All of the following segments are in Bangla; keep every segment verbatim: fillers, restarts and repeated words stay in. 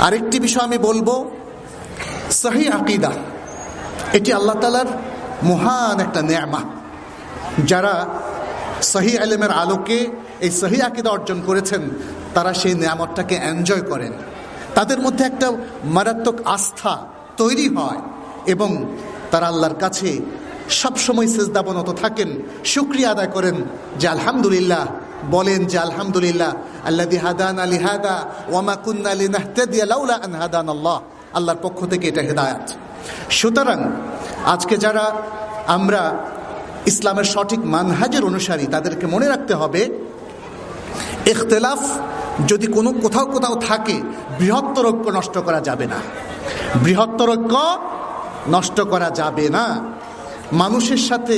আরেকটি বিষয় আমি বলবো, সহিহ আকীদা এটি আল্লাহ তাআলার মহান একটা নেয়ামত। যারা সহিহ ইলমের আলোকে এই সহিহ আকীদা অর্জন করেছেন তারা সেই নেয়ামতটাকে এনজয় করেন, তাদের মধ্যে একটা মারাত্মক আস্থা তৈরি হয় এবং তারা আল্লাহর কাছে সবসময় সিজদাবনত থাকেন, শুকরিয়া আদায় করেন যে আলহামদুলিল্লাহ, বলেন যে আলহামদুলিল্লাহ আল্লাযী হাদানা লিহাদা ওয়া মা কুন্না লিনাহতাদিয়া লাউলা আন হাদানাল্লাহ, আল্লাহর পক্ষ থেকে এটা হেদায়েত। সুতরাং আজকে যারা আমরা ইসলামের সঠিক মানহাজের অনুসারী তাদেরকে মনে রাখতে হবে, ইখতিলাফ যদি কোনো কোথাও কোথাও থাকে বৃহত্তর ঐক্য নষ্ট করা যাবে না, বৃহত্তর ঐক্য নষ্ট করা যাবে না। মানুষের সাথে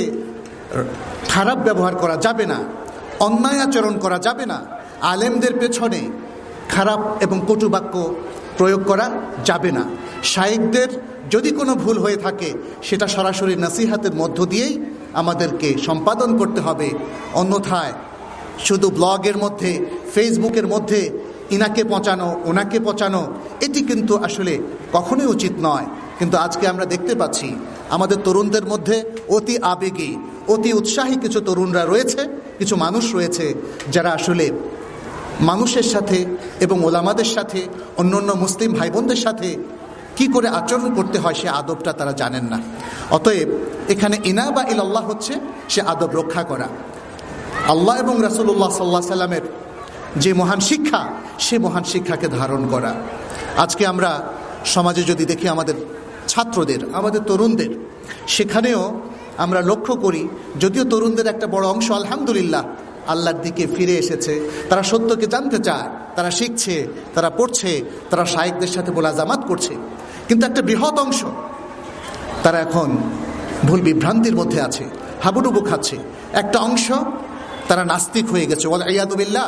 খারাপ ব্যবহার করা যাবে না, অন্যায় আচরণ করা যাবে না, আলেমদের পেছনে খারাপ এবং কটু বাক্য প্রয়োগ করা যাবে না। শায়েখদের যদি কোনো ভুল হয়ে থাকে সেটা সরাসরি নসিহাতের মধ্য দিয়েই আমাদেরকে সম্পাদন করতে হবে, অন্যথায় শুধু ব্লগের মধ্যে ফেসবুকের মধ্যে ইনাকে পচানো ওনাকে পচানো এটি কিন্তু আসলে কখনোই উচিত নয়। কিন্তু আজকে আমরা দেখতে পাচ্ছি আমাদের তরুণদের মধ্যে অতি আবেগী, অতি উৎসাহী কিছু তরুণরা রয়েছে, কিছু মানুষ রয়েছে যারা আসলে মানুষের সাথে এবং ওলামাদের সাথে, অন্য অন্য মুসলিম ভাই বোনদের সাথে কি করে আচরণ করতে হয় সে আদবটা তারা জানেন না। অতএব এখানে ইনাবা ইলাল্লাহ হচ্ছে সে আদব রক্ষা করা, আল্লাহ এবং রাসূলুল্লাহ সাল্লাল্লাহু আলাইহি সাল্লামের যে মহান শিক্ষা সে মহান শিক্ষাকে ধারণ করা। আজকে আমরা সমাজে যদি দেখি আমাদের ছাত্রদের, আমাদের তরুণদের, সেখানেও আমরা লক্ষ্য করি যদিও তরুণদের একটা বড় অংশ আলহামদুলিল্লাহ আল্লাহর দিকে ফিরে এসেছে, তারা সত্যকে জানতে চায়, তারা শিখছে, তারা পড়ছে, তারা শায়েখদের সাথে মোলাজামাত করছে, কিন্তু একটা বৃহৎ অংশ তারা এখন ভুল বিভ্রান্তির মধ্যে আছে, হাবুডুবু খাচ্ছে। একটা অংশ তারা নাস্তিক হয়ে গেছে ওয়াল ইয়াদু বিল্লাহ,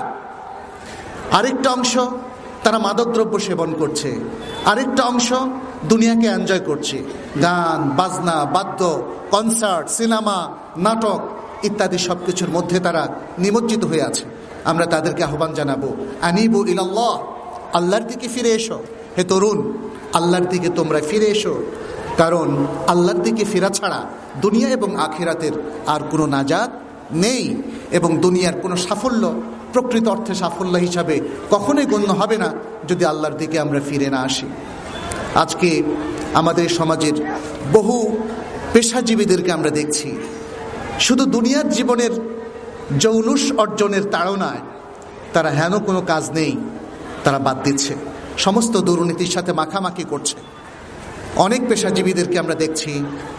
আরেকটা অংশ তারা মাদকদ্রব্য সেবন করছে, আরেকটা অংশ দুনিয়াকে এনজয় করছে, গান বাজনা, বাদ্য, কনসার্ট, সিনেমা, নাটক ইত্যাদি সব কিছুর মধ্যে তারা নিমজ্জিত হয়ে আছে। আমরা তাদেরকে আহ্বান জানাবো, আনিবু ইলাল্লাহ, আল্লাহর দিকে ফিরে এসো। হে তরুণ, আল্লাহর দিকে তোমরা ফিরে এসো, কারণ আল্লাহর দিকে ফেরা ছাড়া দুনিয়া এবং আখিরাতের আর কোনো নাজাত নেই, এবং দুনিয়ার কোনো সাফল্য প্রকৃত অর্থে সাফল্য হিসাবে কখনোই গণ্য হবে না যদি আল্লাহর দিকে আমরা ফিরে না আসি। আজকে আমাদের সমাজের বহু পেশাজীবীদেরকে আমরা দেখছি শুধু দুনিয়ার জীবনের জৌলুস অর্জনের তাড়নায় তারা হেন কোনো কাজ নেই তারা বাদ দিচ্ছে, সমস্ত দুর্নীতির সাথে মাখামাখি করছে। অনেক পেশাজীবীদেরকে আমরা দেখছি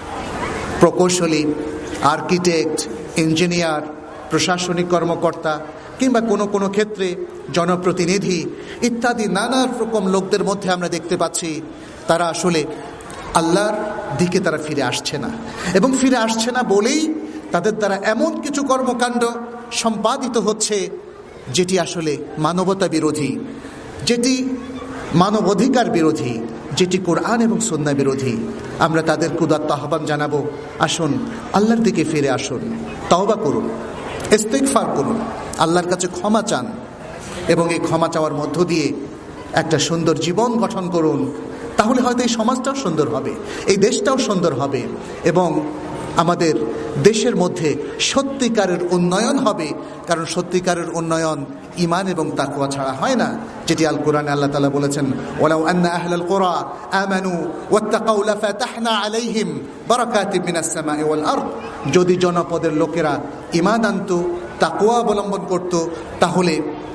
প্রকৌশলী, আর্কিটেক্ট, ইঞ্জিনিয়ার, প্রশাসনিক কর্মকর্তা কিংবা কোনো কোনো ক্ষেত্রে জনপ্রতিনিধি ইত্যাদি নানা রকম লোকদের মধ্যে আমরা দেখতে পাচ্ছি তারা আসলে আল্লাহর দিকে তারা ফিরে আসছে না, এবং ফিরে আসছে না বলেই তাদের দ্বারা এমন কিছু কর্মকাণ্ড সম্পাদিত হচ্ছে যেটি আসলে মানবতা বিরোধী, যেটি মানবাধিকার বিরোধী, যেটি কোরআন এবং সুন্নাহ বিরোধী। আমরা তাদের উদাত্ত আহ্বান জানাবো, আসুন আল্লাহর দিকে ফিরে আসুন, তওবা করুন, ইস্তিগফার করুন, আল্লাহর কাছে ক্ষমা চান, এবং এই ক্ষমা চাওয়ার মধ্য দিয়ে একটা সুন্দর জীবন গঠন করুন। তাহলে হয়তো এই সমাজটাও সুন্দর হবে, এই দেশটাও সুন্দর হবে, এবং আমাদের দেশের মধ্যে সত্যিকারের উন্নয়ন হবে। কারণ সত্যিকারের উন্নয়ন ঈমান এবং তাকওয়া ছাড়া হয় না, যেটি আল কোরআনে আল্লাহ তাআলা বলেছেন, ওয়ালাউ আন্না আহলাল কুরা আমানু ওয়াত্তাকাউ লাফাতাহনা আলাইহিম বারাকাতিম মিনাস সামাই ওয়াল আরদ। যদি জনপদের লোকেরা ঈমান আনত, তাকওয়া অবলম্বন করত, তাহলে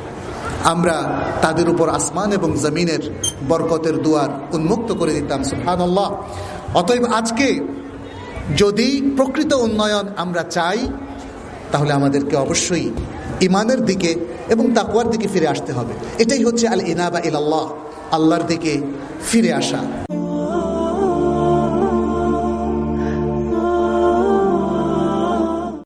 আমরা তাদের উপর আসমান এবং জমিনের বরকতের দুয়ার উন্মুক্ত করে দিতাম। সুবহানাল্লাহ। অতএব আজকে যদি প্রকৃত উন্নয়ন আমরা চাই তাহলে আমাদেরকে অবশ্যই ঈমানের দিকে এবং তাকওয়ার দিকে ফিরে আসতে হবে। এটাই হচ্ছে আল ইনাবা ইলাল্লাহ, আল্লাহর দিকে ফিরে আসা।